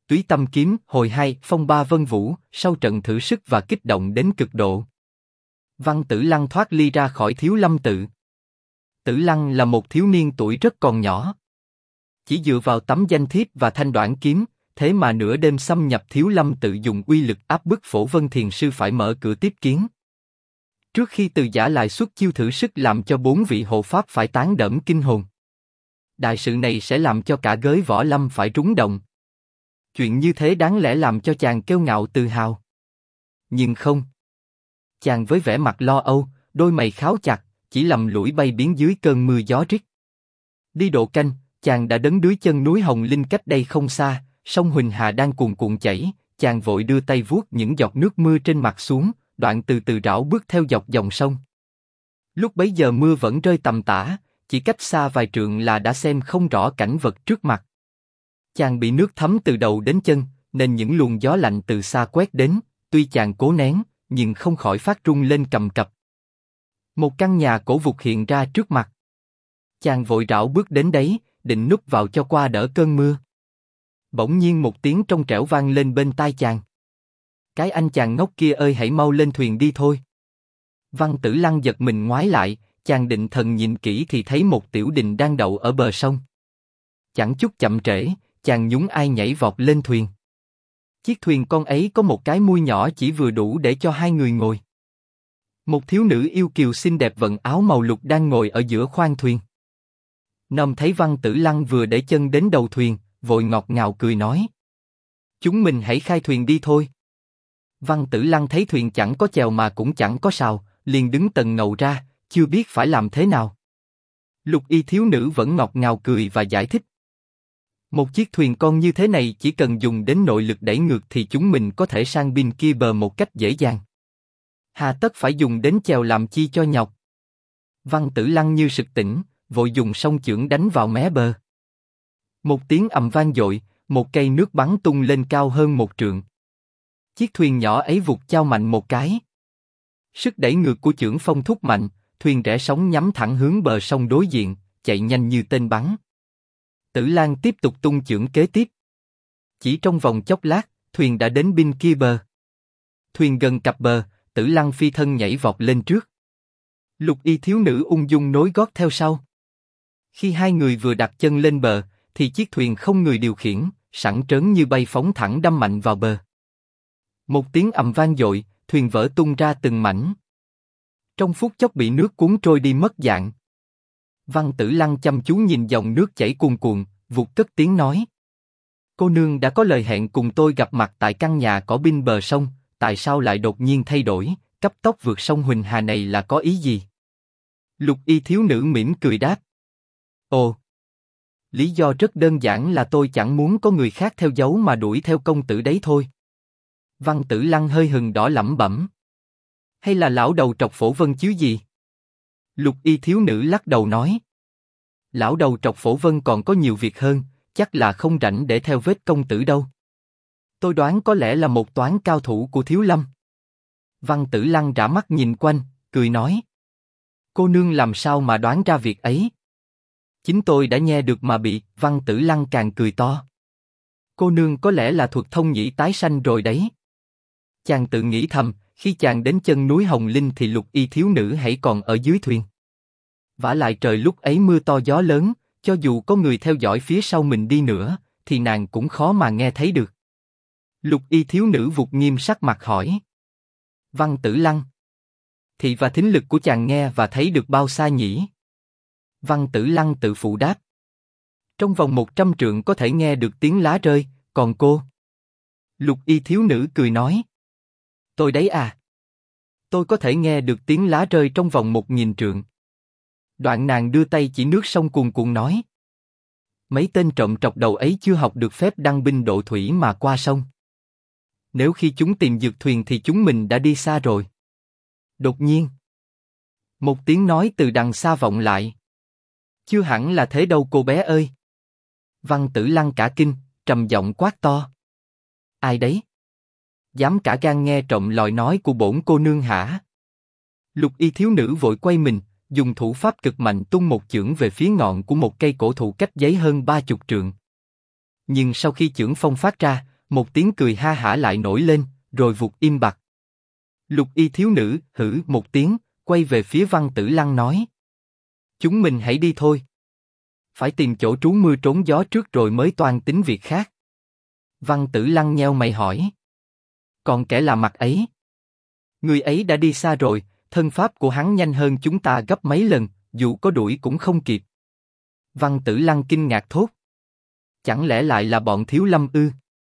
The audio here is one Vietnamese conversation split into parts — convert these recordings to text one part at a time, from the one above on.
Túy Tâm Kiếm, hồi 2, phong ba vân vũ, sau trận thử sức và kích động đến cực độ. Văn Tử Lăng thoát ly ra khỏi Thiếu Lâm tự. Tử Lăng là một thiếu niên tuổi rất còn nhỏ. Chỉ dựa vào tấm danh thiếp và thanh đoản kiếm, thế mà nửa đêm xâm nhập Thiếu Lâm tự dùng uy lực áp bức Phổ Vân Thiền sư phải mở cửa tiếp kiến. Trước khi Từ Giả lại xuất chiêu thử sức làm cho 4 vị hộ pháp phải tán đẫm kinh hồn. Đại sự này sẽ làm cho cả giới võ lâm phải rúng động. Chuyện như thế đáng lẽ làm cho chàng kiêu ngạo tự hào. Nhưng không. Chàng với vẻ mặt lo âu, đôi mày kháo chặt, chỉ lầm lũi bay biến dưới cơn mưa gió rít. Đi độ canh, chàng đã đến dưới chân núi Hồng Linh cách đây không xa, sông Huỳnh Hà đang cuồn cuộn chảy, chàng vội đưa tay vuốt những giọt nước mưa trên mặt xuống, đoạn từ từ rảo bước theo dọc dòng sông. Lúc bấy giờ mưa vẫn rơi tầm tã, chỉ cách xa vài trượng là đã xem không rõ cảnh vật trước mặt. Chàng bị nước thấm từ đầu đến chân, nên những luồng gió lạnh từ xa quét đến, tuy chàng cố nén, nhưng không khỏi phát run lên cầm cập. Một căn nhà cổ vụt hiện ra trước mặt. Chàng vội rảo bước đến đấy, định núp vào cho qua đỡ cơn mưa. Bỗng nhiên một tiếng trong trẻo vang lên bên tai chàng. Cái anh chàng ngốc kia ơi, hãy mau lên thuyền đi thôi. Văn Tử Lăng giật mình ngoái lại, chàng định thần nhìn kỹ thì thấy một tiểu đình đang đậu ở bờ sông. Chẳng chút chậm trễ, chàng nhún ai nhảy vọt lên thuyền. Chiếc thuyền con ấy có một cái mui nhỏ chỉ vừa đủ để cho 2 người ngồi. Một thiếu nữ yêu kiều xinh đẹp vận áo màu lục đang ngồi ở giữa khoang thuyền. Nôm thấy Văn Tử Lăng vừa để chân đến đầu thuyền, vội ngọt ngào cười nói: "Chúng mình hãy khai thuyền đi thôi." Văn Tử Lăng thấy thuyền chẳng có chèo mà cũng chẳng có sào, liền đứng tần ngầu ra, chưa biết phải làm thế nào. Lục y thiếu nữ vẫn ngọt ngào cười và giải thích: "Một chiếc thuyền con như thế này chỉ cần dùng đến nội lực đẩy ngược thì chúng mình có thể sang bên kia bờ một cách dễ dàng. Hà tất phải dùng đến chèo làm chi cho nhọc." Văn Tử Lăng như sực tỉnh, vội dùng song chưởng đánh vào mé bờ. Một tiếng ầm vang dội, một cây nước bắn tung lên cao hơn 1 trượng. Chiếc thuyền nhỏ ấy vụt chao mạnh một cái. Sức đẩy ngược của chưởng phong thúc mạnh, thuyền rẽ sóng nhắm thẳng hướng bờ sông đối diện, chạy nhanh như tên bắn. Tử Lan tiếp tục tung chưởng kế tiếp. Chỉ trong vòng chốc lát, thuyền đã đến bên kia bờ. Thuyền gần cập bờ, Tử Lăng phi thân nhảy vọt lên trước. Lục y thiếu nữ ung dung nối gót theo sau. Khi 2 người vừa đặt chân lên bờ, thì chiếc thuyền không người điều khiển, sẵn trớn như bay phóng thẳng đâm mạnh vào bờ. Một tiếng ầm vang dội, thuyền vỡ tung ra từng mảnh. Trong phút chốc bị nước cuốn trôi đi mất dạng. Văn Tử Lăng chăm chú nhìn dòng nước chảy cuồn cuộn, vụt cất tiếng nói: "Cô nương đã có lời hẹn cùng tôi gặp mặt tại căn nhà cỏ bên bờ sông, tại sao lại đột nhiên thay đổi, cấp tốc vượt sông Huỳnh Hà này là có ý gì?" Lục y thiếu nữ mỉm cười đáp: "Ồ, lý do rất đơn giản là tôi chẳng muốn có người khác theo dấu mà đuổi theo công tử đấy thôi." Văn Tử Lăng hơi hừng đỏ lẩm bẩm: "Hay là lão đầu trọc Phổ Vân chứ gì?" Lục y thiếu nữ lắc đầu nói: "Lão đầu trọc Phổ Vân còn có nhiều việc hơn, chắc là không rảnh để theo vết công tử đâu. Tôi đoán có lẽ là một toán cao thủ của Thiếu Lâm." Văn Tử Lăng rã mắt nhìn quanh, cười nói: "Cô nương làm sao mà đoán ra việc ấy?" "Chính tôi đã nghe được mà bị." Văn Tử Lăng càng cười to: "Cô nương có lẽ là thuật thông nhĩ tái sanh rồi đấy." Chàng tự nghĩ thầm, khi chàng đến chân núi Hồng Linh thì lục y thiếu nữ hãy còn ở dưới thuyền. Vả lại trời lúc ấy mưa to gió lớn, cho dù có người theo dõi phía sau mình đi nữa, thì nàng cũng khó mà nghe thấy được. Lục y thiếu nữ vụt nghiêm sắc mặt hỏi: "Văn Tử Lăng, thị và thính lực của chàng nghe và thấy được bao xa nhỉ?" Văn Tử Lăng tự phụ đáp: "Trong vòng 100 trượng có thể nghe được tiếng lá rơi, còn cô?" Lục y thiếu nữ cười nói: "Tôi đấy à, tôi có thể nghe được tiếng lá rơi trong vòng 1000 trượng." Đoạn nàng đưa tay chỉ nước sông cuồn cuộn nói: "Mấy tên trộm trọc đầu ấy chưa học được phép đăng binh độ thủy mà qua sông. Nếu khi chúng tìm dược thuyền thì chúng mình đã đi xa rồi." Đột nhiên, một tiếng nói từ đằng xa vọng lại: "Chưa hẳn là thế đâu cô bé ơi." Văn Tử Lăng cả kinh, trầm giọng quát to: "Ai đấy? Dám cả gan nghe trộm lời nói của bổn cô nương hả?" Lục y thiếu nữ vội quay mình, dùng thủ pháp cực mạnh tung một chưởng về phía ngọn của một cây cổ thụ cách giấy hơn 30 trượng. Nhưng sau khi chưởng phong phát ra, Một tiếng cười ha hả lại nổi lên, rồi vụt im bặt. Lục y thiếu nữ hử một tiếng, quay về phía Văn Tử Lăng nói: chúng mình hãy đi thôi. Phải tìm chỗ trú mưa trốn gió trước rồi mới toan tính việc khác. Văn Tử Lăng nheo mày hỏi: còn kẻ lạ mặt ấy? Người ấy đã đi xa rồi, thân pháp của hắn nhanh hơn chúng ta gấp mấy lần, dù có đuổi cũng không kịp. Văn Tử Lăng kinh ngạc thốt: chẳng lẽ lại là bọn Thiếu Lâm ư?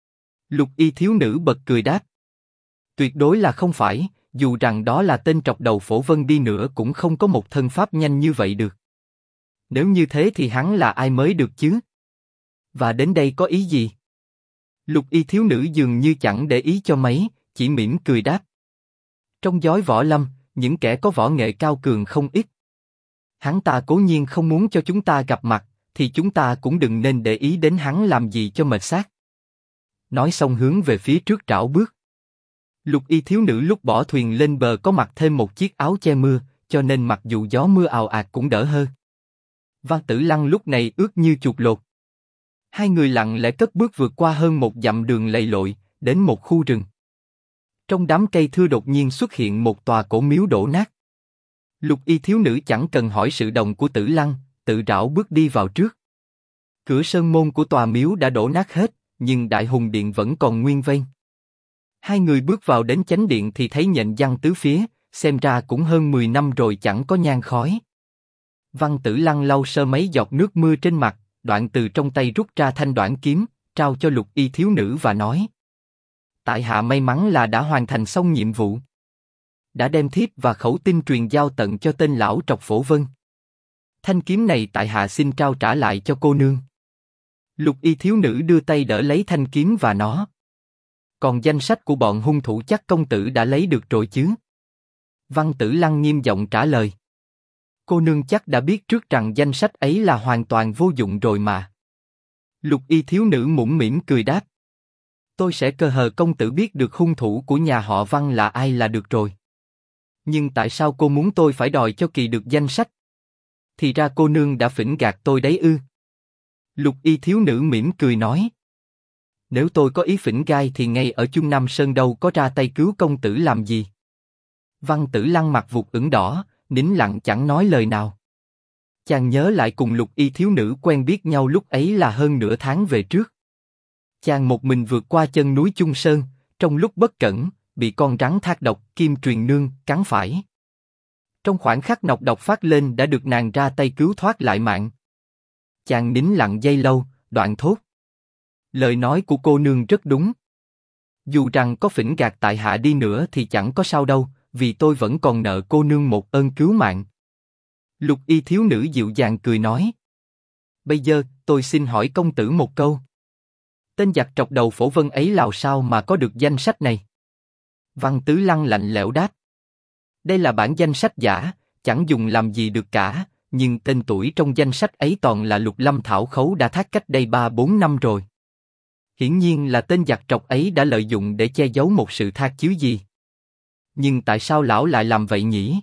Lục y thiếu nữ bật cười đáp: tuyệt đối là không phải, dù rằng đó là tên trọc đầu Phổ Vân đi nữa cũng không có một thân pháp nhanh như vậy được. Nếu như thế thì hắn là ai mới được chứ? Và đến đây có ý gì? Lục y thiếu nữ dường như chẳng để ý cho mấy, chỉ mỉm cười đáp: trong giới võ lâm, những kẻ có võ nghệ cao cường không ít. Hắn ta cố nhiên không muốn cho chúng ta gặp mặt, thì chúng ta cũng đừng nên để ý đến hắn làm gì cho mệt xác. Nói xong hướng về phía trước trảo bước. Lục y thiếu nữ lúc bỏ thuyền lên bờ có mặc thêm một chiếc áo che mưa, cho nên mặc dù gió mưa ào ạt cũng đỡ hơn. Văn Tử Lăng lúc này ướt như chuột lột. Hai người lặng lẽ cất bước vượt qua hơn một dặm đường lầy lội, đến một khu rừng. Trong đám cây thưa đột nhiên xuất hiện một tòa cổ miếu đổ nát. Lục y thiếu nữ chẳng cần hỏi sự đồng của Tử Lăng, tự rảo bước đi vào trước. Cửa sơn môn của tòa miếu đã đổ nát hết, nhưng đại hùng điện vẫn còn nguyên vẹn. Hai người bước vào đến chánh điện thì thấy nhện giăng tứ phía, xem ra cũng hơn 10 năm rồi chẳng có nhang khói. Văn Tử Lăng lau sơ mấy giọt nước mưa trên mặt, đoạn từ trong tay rút ra thanh đoản kiếm, trao cho lục y thiếu nữ và nói: tại hạ may mắn là đã hoàn thành xong nhiệm vụ. Đã đem thiếp và khẩu tin truyền giao tận cho tên lão trọc Phổ Vân. Thanh kiếm này tại hạ xin trao trả lại cho cô nương. Lục y thiếu nữ đưa tay đỡ lấy thanh kiếm và nó. Còn danh sách của bọn hung thủ chắc công tử đã lấy được rồi chứ? Văn Tử Lăng nghiêm giọng trả lời: cô nương chắc đã biết trước rằng danh sách ấy là hoàn toàn vô dụng rồi mà. Lục y thiếu nữ mũm mĩm cười đáp: tôi sẽ cơ hờ công tử biết được hung thủ của nhà họ Văn là ai là được rồi. Nhưng tại sao cô muốn tôi phải đòi cho kỳ được danh sách? Thì ra cô nương đã phỉnh gạt tôi đấy ư? Lục y thiếu nữ mỉm cười nói: nếu tôi có ý phỉnh gai thì ngay ở Chung Nam Sơn đâu có ra tay cứu công tử làm gì. Văn Tử Lăng mặt vụt ửng đỏ, nín lặng chẳng nói lời nào. Chàng nhớ lại cùng lục y thiếu nữ quen biết nhau lúc ấy là hơn nửa tháng về trước. Chàng một mình vượt qua chân núi Chung Sơn, trong lúc bất cẩn, bị con rắn thác độc Kim Truyền Nương cắn phải. Trong khoảnh khắc nọc độc phát lên đã được nàng ra tay cứu thoát lại mạng. Chàng nín lặng giây lâu, đoạn thốt: lời nói của cô nương rất đúng. Dù rằng có phỉnh gạt tại hạ đi nữa thì chẳng có sao đâu, vì tôi vẫn còn nợ cô nương một ơn cứu mạng. Lục y thiếu nữ dịu dàng cười nói: bây giờ tôi xin hỏi công tử một câu. Tên giặc trọc đầu Phổ Vân ấy làm sao mà có được danh sách này? Văn Tử Lăng lạnh lẽo đáp: đây là bản danh sách giả, chẳng dùng làm gì được cả, nhưng tên tuổi trong danh sách ấy toàn là Lục Lâm Thảo Khấu đã thác cách đây 3-4 năm rồi. Hiển nhiên là tên giặc trọc ấy đã lợi dụng để che giấu một sự thác chứ gì. Nhưng tại sao lão lại làm vậy nhỉ?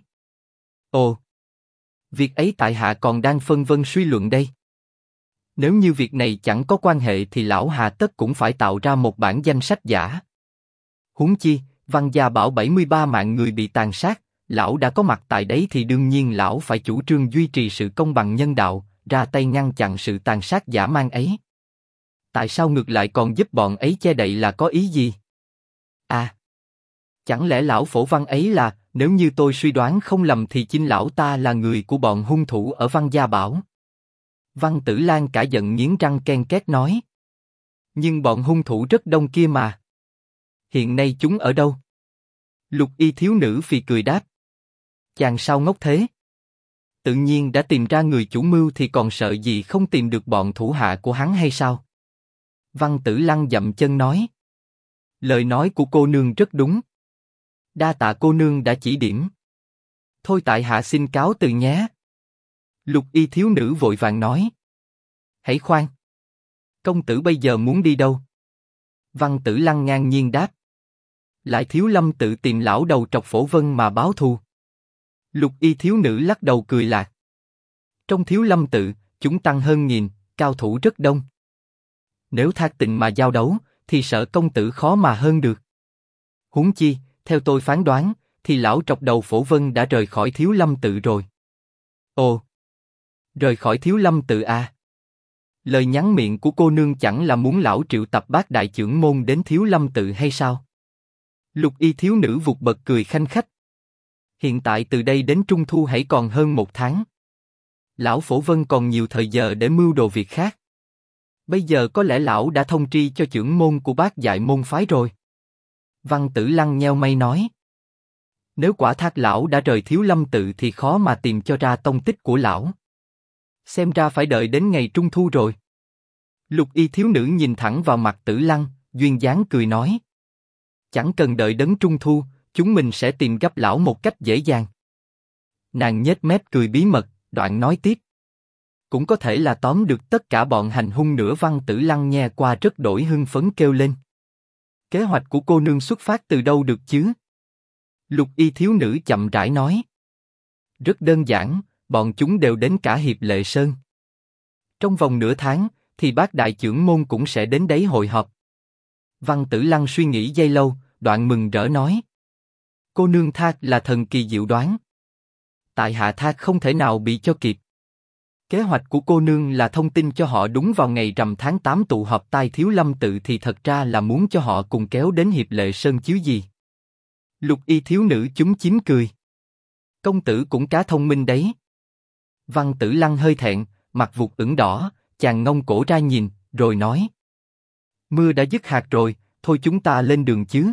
Ồ, việc ấy tại hạ còn đang phân vân suy luận đây. Nếu như việc này chẳng có quan hệ thì lão hà tất cũng phải tạo ra một bản danh sách giả. Huống chi, Văn gia bảo 73 mạng người bị tàn sát, lão đã có mặt tại đấy thì đương nhiên lão phải chủ trương duy trì sự công bằng nhân đạo, ra tay ngăn chặn sự tàn sát dã man ấy. Tại sao ngược lại còn giúp bọn ấy che đậy là có ý gì? À, chẳng lẽ lão Phổ Văn ấy là, nếu như tôi suy đoán không lầm thì chính lão ta là người của bọn hung thủ ở Văn gia bảo. Văn Tử Lan cả giận nghiến răng ken két nói: nhưng bọn hung thủ rất đông kia mà. Hiện nay chúng ở đâu? Lục y thiếu nữ phì cười đáp: chàng sao ngốc thế? Tự nhiên đã tìm ra người chủ mưu thì còn sợ gì không tìm được bọn thủ hạ của hắn hay sao? Văn Tử Lăng dậm chân nói: lời nói của cô nương rất đúng. Đa tạ cô nương đã chỉ điểm. Thôi tại hạ xin cáo từ nhé. Lục y thiếu nữ vội vàng nói: hãy khoan. Công tử bây giờ muốn đi đâu? Văn Tử Lăng ngang nhiên đáp: lại Thiếu Lâm tự tìm lão đầu trọc Phổ Vân mà báo thù. Lục y thiếu nữ lắc đầu cười lạc: trong Thiếu Lâm tự, chúng tăng hơn 1000, cao thủ rất đông. Nếu thác tình mà giao đấu, thì sợ công tử khó mà hơn được. Huống chi, theo tôi phán đoán, thì lão trọc đầu Phổ Vân đã rời khỏi Thiếu Lâm tự rồi. Ồ, rời khỏi Thiếu Lâm tự à? Lời nhắn miệng của cô nương chẳng là muốn lão triệu tập bát đại chưởng môn đến Thiếu Lâm tự hay sao? Lục y thiếu nữ vụt bật cười khanh khách. Hiện tại từ đây đến Trung Thu hãy còn hơn 1 tháng. Lão Phổ Vân còn nhiều thời giờ để mưu đồ việc khác. Bây giờ có lẽ lão đã thông tri cho chưởng môn của bát dại môn phái rồi. Văn Tử Lăng nheo mày nói. Nếu quả thác lão đã rời Thiếu Lâm tự thì khó mà tìm cho ra tông tích của lão. Xem ra phải đợi đến ngày Trung Thu rồi. Lục y thiếu nữ nhìn thẳng vào mặt Tử Lăng, duyên dáng cười nói. Chẳng cần đợi đến Trung Thu, chúng mình sẽ tìm gấp lão một cách dễ dàng. Nàng nhếch mép cười bí mật, đoạn nói tiếp. Cũng có thể là tóm được tất cả bọn hành hung nữa. Văn Tử Lăng nghe qua rất đổi hưng phấn kêu lên. Kế hoạch của cô nương xuất phát từ đâu được chứ? Lục y thiếu nữ chậm rãi nói. Rất đơn giản, bọn chúng đều đến cả Hiệp Lệ Sơn. Trong vòng nửa tháng, thì bát đại chưởng môn cũng sẽ đến đấy hội họp. Văn Tử Lăng suy nghĩ giây lâu, đoạn mừng rỡ nói. Cô nương thác là thần kỳ diệu đoán. Tại hạ thác không thể nào bị cho kịp. Kế hoạch của cô nương là thông tin cho họ đúng vào ngày rằm tháng 8 tụ họp tại Thiếu Lâm tự thì thật ra là muốn cho họ cùng kéo đến Hiệp Lệ Sơn chứ gì. Lục y thiếu nữ chúm chím cười. Công tử cũng cá thông minh đấy. Văn Tử Lăng hơi thẹn, mặt vụt ửng đỏ, chàng ngông cổ ra nhìn, rồi nói. Mưa đã dứt hạt rồi, thôi chúng ta lên đường chứ.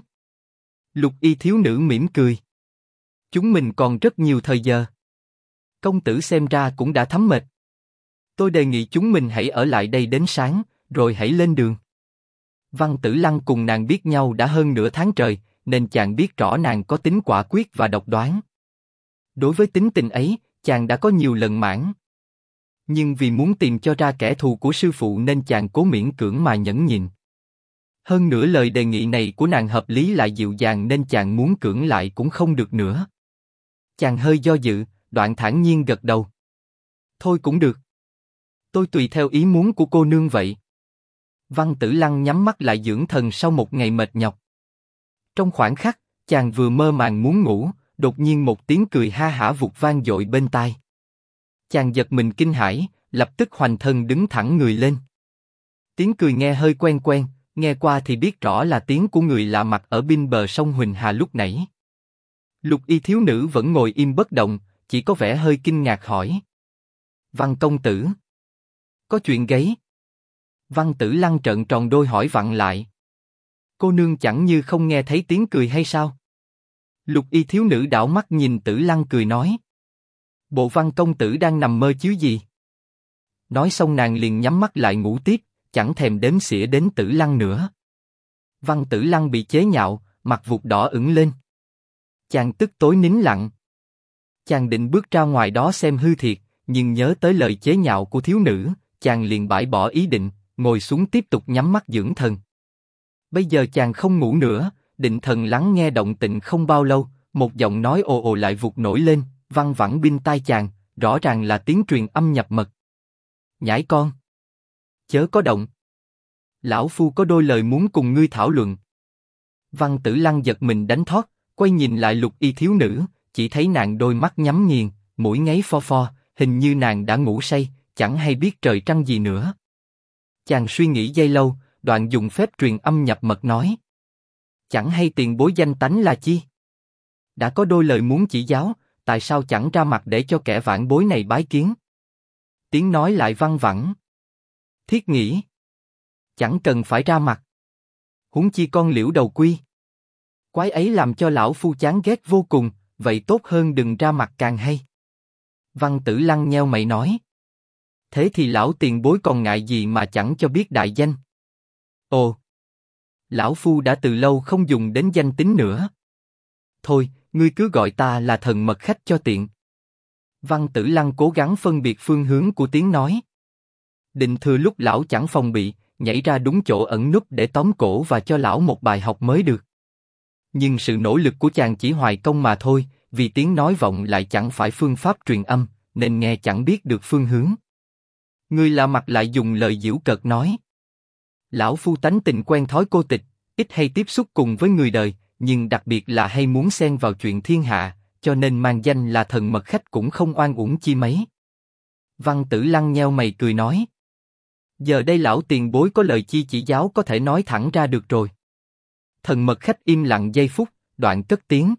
Lục y thiếu nữ mỉm cười. Chúng mình còn rất nhiều thời giờ. Công tử xem ra cũng đã thấm mệt. Tôi đề nghị chúng mình hãy ở lại đây đến sáng, rồi hãy lên đường. Văn Tử Lăng cùng nàng biết nhau đã hơn nửa tháng trời, nên chàng biết rõ nàng có tính quả quyết và độc đoán. Đối với tính tình ấy, chàng đã có nhiều lần mãn. Nhưng vì muốn tìm cho ra kẻ thù của sư phụ nên chàng cố miễn cưỡng mà nhẫn nhịn. Hơn nữa lời đề nghị này của nàng hợp lý lại dịu dàng nên chàng muốn cưỡng lại cũng không được nữa. Chàng hơi do dự, đoạn thản nhiên gật đầu. Thôi cũng được. Tôi tùy theo ý muốn của cô nương vậy. Văn Tử Lăng nhắm mắt lại dưỡng thần sau một ngày mệt nhọc. Trong khoảnh khắc, chàng vừa mơ màng muốn ngủ, đột nhiên một tiếng cười ha hả vụt vang dội bên tai. Chàng giật mình kinh hãi, lập tức hoành thân đứng thẳng người lên. Tiếng cười nghe hơi quen quen, nghe qua thì biết rõ là tiếng của người lạ mặt ở bên bờ sông Huỳnh Hà lúc nãy. Lục y thiếu nữ vẫn ngồi im bất động, chỉ có vẻ hơi kinh ngạc hỏi. Văn công tử. Có chuyện gấy. Văn Tử Lăng trợn tròn đôi hỏi vặn lại. Cô nương chẳng như không nghe thấy tiếng cười hay sao? Lục y thiếu nữ đảo mắt nhìn Tử Lăng cười nói. Bộ Văn công tử đang nằm mơ chứ gì? Nói xong nàng liền nhắm mắt lại ngủ tiếp, chẳng thèm đếm xỉa đến Tử Lăng nữa. Văn Tử Lăng bị chế nhạo, mặt vụt đỏ ửng lên. Chàng tức tối nín lặng. Chàng định bước ra ngoài đó xem hư thiệt, nhưng nhớ tới lời chế nhạo của thiếu nữ, chàng liền bãi bỏ ý định, ngồi xuống tiếp tục nhắm mắt dưỡng thần. Bây giờ chàng không ngủ nữa, định thần lắng nghe động tĩnh không bao lâu, một giọng nói ồ ồ lại vụt nổi lên, văng vẳng bên tai chàng, rõ ràng là tiếng truyền âm nhập mật. Nhãi con! Chớ có động! Lão phu có đôi lời muốn cùng ngươi thảo luận. Văn Tử Lăng giật mình đánh thót, quay nhìn lại lục y thiếu nữ, chỉ thấy nàng đôi mắt nhắm nghiền, mũi ngáy pho pho, hình như nàng đã ngủ say, chẳng hay biết trời trăng gì nữa. Chàng suy nghĩ giây lâu, đoạn dùng phép truyền âm nhập mật nói. Chẳng hay tiền bối danh tánh là chi? Đã có đôi lời muốn chỉ giáo, tại sao chẳng ra mặt để cho kẻ vãn bối này bái kiến? Tiếng nói lại văng vẳng. Thiết nghĩ. Chẳng cần phải ra mặt. Huống chi con Liễu Đầu Quy. Quái ấy làm cho lão phu chán ghét vô cùng, vậy tốt hơn đừng ra mặt càng hay. Văn Tử Lăng nheo mày nói. Thế thì lão tiền bối còn ngại gì mà chẳng cho biết đại danh? Ồ! Lão phu đã từ lâu không dùng đến danh tính nữa. Thôi, ngươi cứ gọi ta là thần mật khách cho tiện. Văn Tử Lăng cố gắng phân biệt phương hướng của tiếng nói. Định thừa lúc lão chẳng phòng bị, nhảy ra đúng chỗ ẩn núp để tóm cổ và cho lão một bài học mới được. Nhưng sự nỗ lực của chàng chỉ hoài công mà thôi, vì tiếng nói vọng lại chẳng phải phương pháp truyền âm, nên nghe chẳng biết được phương hướng. Ngươi lạ mặt lại dùng lời giễu cợt nói. Lão phu tánh tình quen thói cô tịch, ít hay tiếp xúc cùng với người đời, nhưng đặc biệt là hay muốn xen vào chuyện thiên hạ, cho nên mang danh là thần mật khách cũng không oan uổng chi mấy. Văn Tử Lăng nheo mày cười nói. Giờ đây lão tiền bối có lời chi chỉ giáo có thể nói thẳng ra được rồi. Thần mật khách im lặng giây phút, đoạn cất tiếng.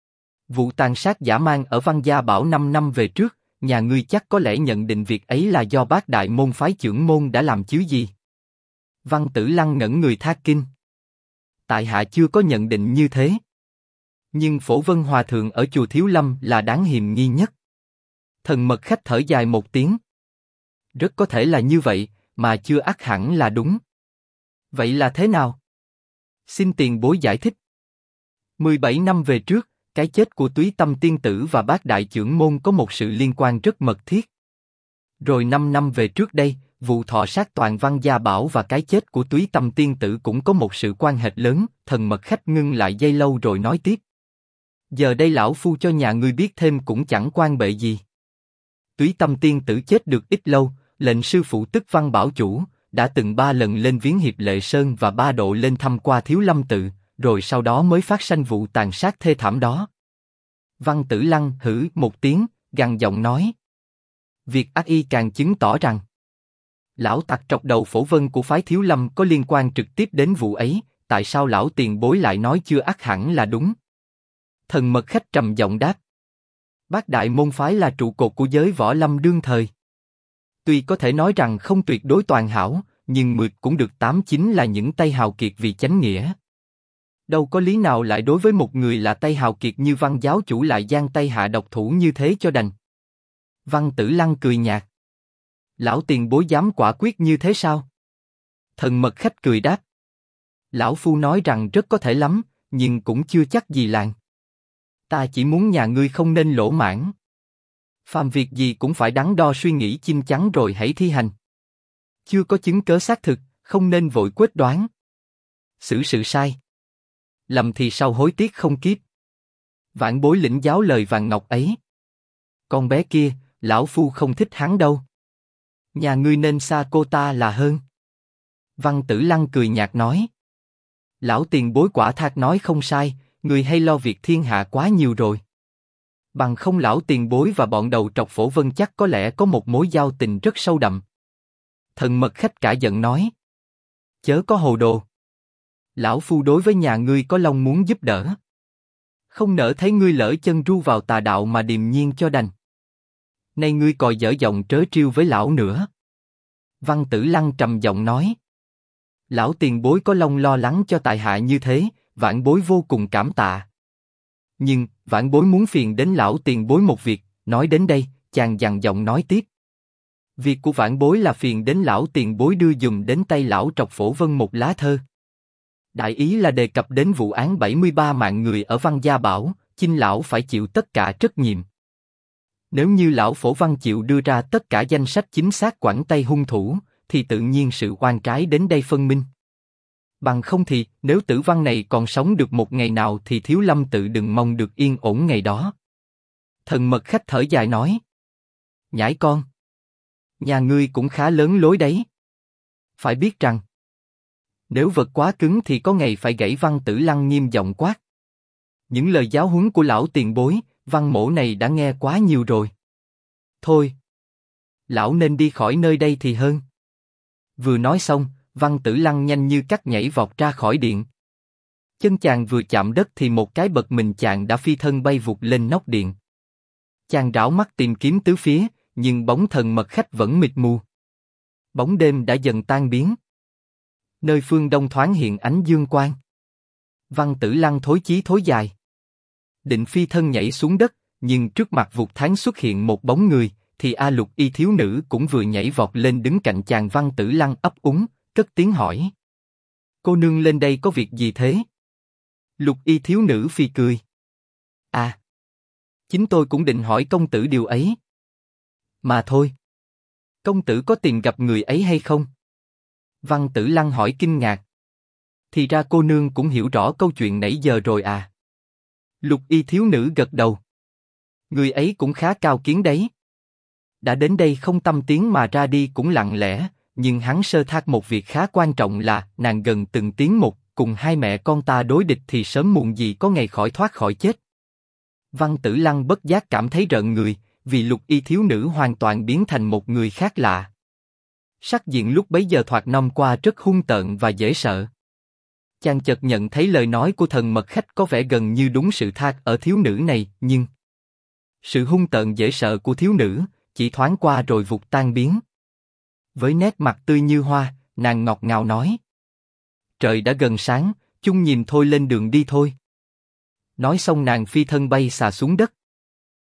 Vụ tàn sát dã man ở Văn Gia Bảo 5 năm về trước, nhà ngươi chắc có lẽ nhận định việc ấy là do bác đại môn phái chưởng môn đã làm chứ gì? Văn Tử Lăng ngẩn người thác kinh. Tại hạ chưa có nhận định như thế. Nhưng Phổ Vân Hòa Thượng ở chùa Thiếu Lâm là đáng hiềm nghi nhất. Thần mật khách thở dài một tiếng. Rất có thể là như vậy, mà chưa ắt hẳn là đúng. Vậy là thế nào? Xin tiền bối giải thích. 17 năm về trước, cái chết của Túy Tâm tiên tử và bác đại chưởng môn có một sự liên quan rất mật thiết. Rồi 5 năm về trước đây, vụ thọ sát toàn Văn Gia Bảo và cái chết của Túy Tâm tiên tử cũng có một sự quan hệ lớn. Thần mật khách ngưng lại giây lâu rồi nói tiếp. Giờ đây lão phu cho nhà ngươi biết thêm cũng chẳng quan bệ gì. Túy Tâm tiên tử chết được ít lâu, lệnh sư phụ tức Văn Bảo chủ đã từng 3 lần lên viếng Hiệp Lệ Sơn và 3 độ lên thăm qua Thiếu Lâm tự, rồi sau đó mới phát sanh vụ tàn sát thê thảm đó. Văn Tử Lăng hử một tiếng, gằn giọng nói. Việc ác y càng chứng tỏ rằng lão tặc trọc đầu Phổ Vân của phái Thiếu Lâm có liên quan trực tiếp đến vụ ấy. Tại sao lão tiền bối lại nói chưa ắt hẳn là đúng? Thần mật khách trầm giọng đáp. Bác đại môn phái là trụ cột của giới võ lâm đương thời. Tuy có thể nói rằng không tuyệt đối toàn hảo, nhưng mượt cũng được 8-9 là những tay hào kiệt vì chánh nghĩa. Đâu có lý nào lại đối với một người là tay hào kiệt như Văn giáo chủ lại giang tay hạ độc thủ như thế cho đành. Văn Tử Lăng cười nhạt. Lão tiền bối dám quả quyết như thế sao? Thần mật khách cười đáp. Lão phu nói rằng rất có thể lắm, nhưng cũng chưa chắc gì làng. Ta chỉ muốn nhà ngươi không nên lỗ mãn. Phàm việc gì cũng phải đắn đo suy nghĩ chín chắn rồi hãy thi hành. Chưa có chứng cớ xác thực, không nên vội quyết đoán. Xử sự sai. Lầm thì sau hối tiếc không kiếp. Vãn bối lĩnh giáo lời vàng ngọc ấy. Con bé kia, lão phu không thích hắn đâu. Nhà ngươi nên xa cô ta là hơn. Văn Tử Lăng cười nhạt nói. Lão tiền bối quả thạc nói không sai, người hay lo việc thiên hạ quá nhiều rồi. Bằng không lão tiền bối và bọn đầu trọc Phổ Vân chắc có lẽ có một mối giao tình rất sâu đậm. Thần mật khách cả giận nói. Chớ có hồ đồ. Lão phu đối với nhà ngươi có lòng muốn giúp đỡ. Không nỡ thấy ngươi lỡ chân ru vào tà đạo mà điềm nhiên cho đành. Nay ngươi còi dở giọng trớ trêu với lão nữa. Văn Tử Lăng trầm giọng nói. Lão tiền bối có lòng lo lắng cho tại hạ như thế, vãn bối vô cùng cảm tạ. Nhưng, vãn bối muốn phiền đến lão tiền bối một việc, nói đến đây, chàng dằn giọng nói tiếp. Việc của vãn bối là phiền đến lão tiền bối đưa dùm đến tay lão trọc Phổ Vân một lá thơ. Đại ý là đề cập đến vụ án 73 mạng người ở Văn Gia Bảo, chinh lão phải chịu tất cả trách nhiệm. Nếu như lão Phổ Văn chịu đưa ra tất cả danh sách chính xác quẳng tay hung thủ, thì tự nhiên sự oan trái đến đây phân minh. Bằng không thì, nếu tử văn này còn sống được một ngày nào thì Thiếu Lâm tự đừng mong được yên ổn ngày đó. Thần mật khách thở dài nói. Nhãi con. Nhà ngươi cũng khá lớn lối đấy. Phải biết rằng, nếu vật quá cứng thì có ngày phải gãy. Văn Tử Lăng nghiêm giọng quát. Những lời giáo huấn của lão tiền bối, Văn mỗ này đã nghe quá nhiều rồi. Thôi. Lão nên đi khỏi nơi đây thì hơn. Vừa nói xong, Văn Tử Lăng nhanh như cắt nhảy vọt ra khỏi điện. Chân chàng vừa chạm đất thì một cái bật mình chàng đã phi thân bay vụt lên nóc điện. Chàng rảo mắt tìm kiếm tứ phía, nhưng bóng thần mật khách vẫn mịt mù. Bóng đêm đã dần tan biến. Nơi phương đông thoáng hiện ánh dương quang. Văn Tử Lăng thối chí thối dài. Định phi thân nhảy xuống đất, nhưng trước mặt vụt thoáng xuất hiện một bóng người, thì A Lục y thiếu nữ cũng vừa nhảy vọt lên đứng cạnh chàng. Văn Tử Lăng ấp úng, cất tiếng hỏi. Cô nương lên đây có việc gì thế? Lục y thiếu nữ phi cười. À, chính tôi cũng định hỏi công tử điều ấy. Mà thôi. Công tử có tìm gặp người ấy hay không? Văn Tử Lăng hỏi kinh ngạc. Thì ra cô nương cũng hiểu rõ câu chuyện nãy giờ rồi à? Lục y thiếu nữ gật đầu. Người ấy cũng khá cao kiến đấy. Đã đến đây không tâm tiếng mà ra đi cũng lặng lẽ, nhưng hắn sơ thác một việc khá quan trọng là nàng gần từng tiếng một, cùng hai mẹ con ta đối địch thì sớm muộn gì có ngày khỏi thoát khỏi chết. Văn Tử Lăng bất giác cảm thấy rợn người, vì Lục Y thiếu nữ hoàn toàn biến thành một người khác lạ. Sắc diện lúc bấy giờ thoạt năm qua rất hung tợn và dễ sợ. Chàng chợt nhận thấy lời nói của thần mật khách có vẻ gần như đúng sự thác ở thiếu nữ này, nhưng sự hung tợn dễ sợ của thiếu nữ chỉ thoáng qua rồi vụt tan biến. Với nét mặt tươi như hoa, nàng ngọt ngào nói: trời đã gần sáng, chung nhìn thôi lên đường đi thôi. Nói xong nàng phi thân bay xà xuống đất.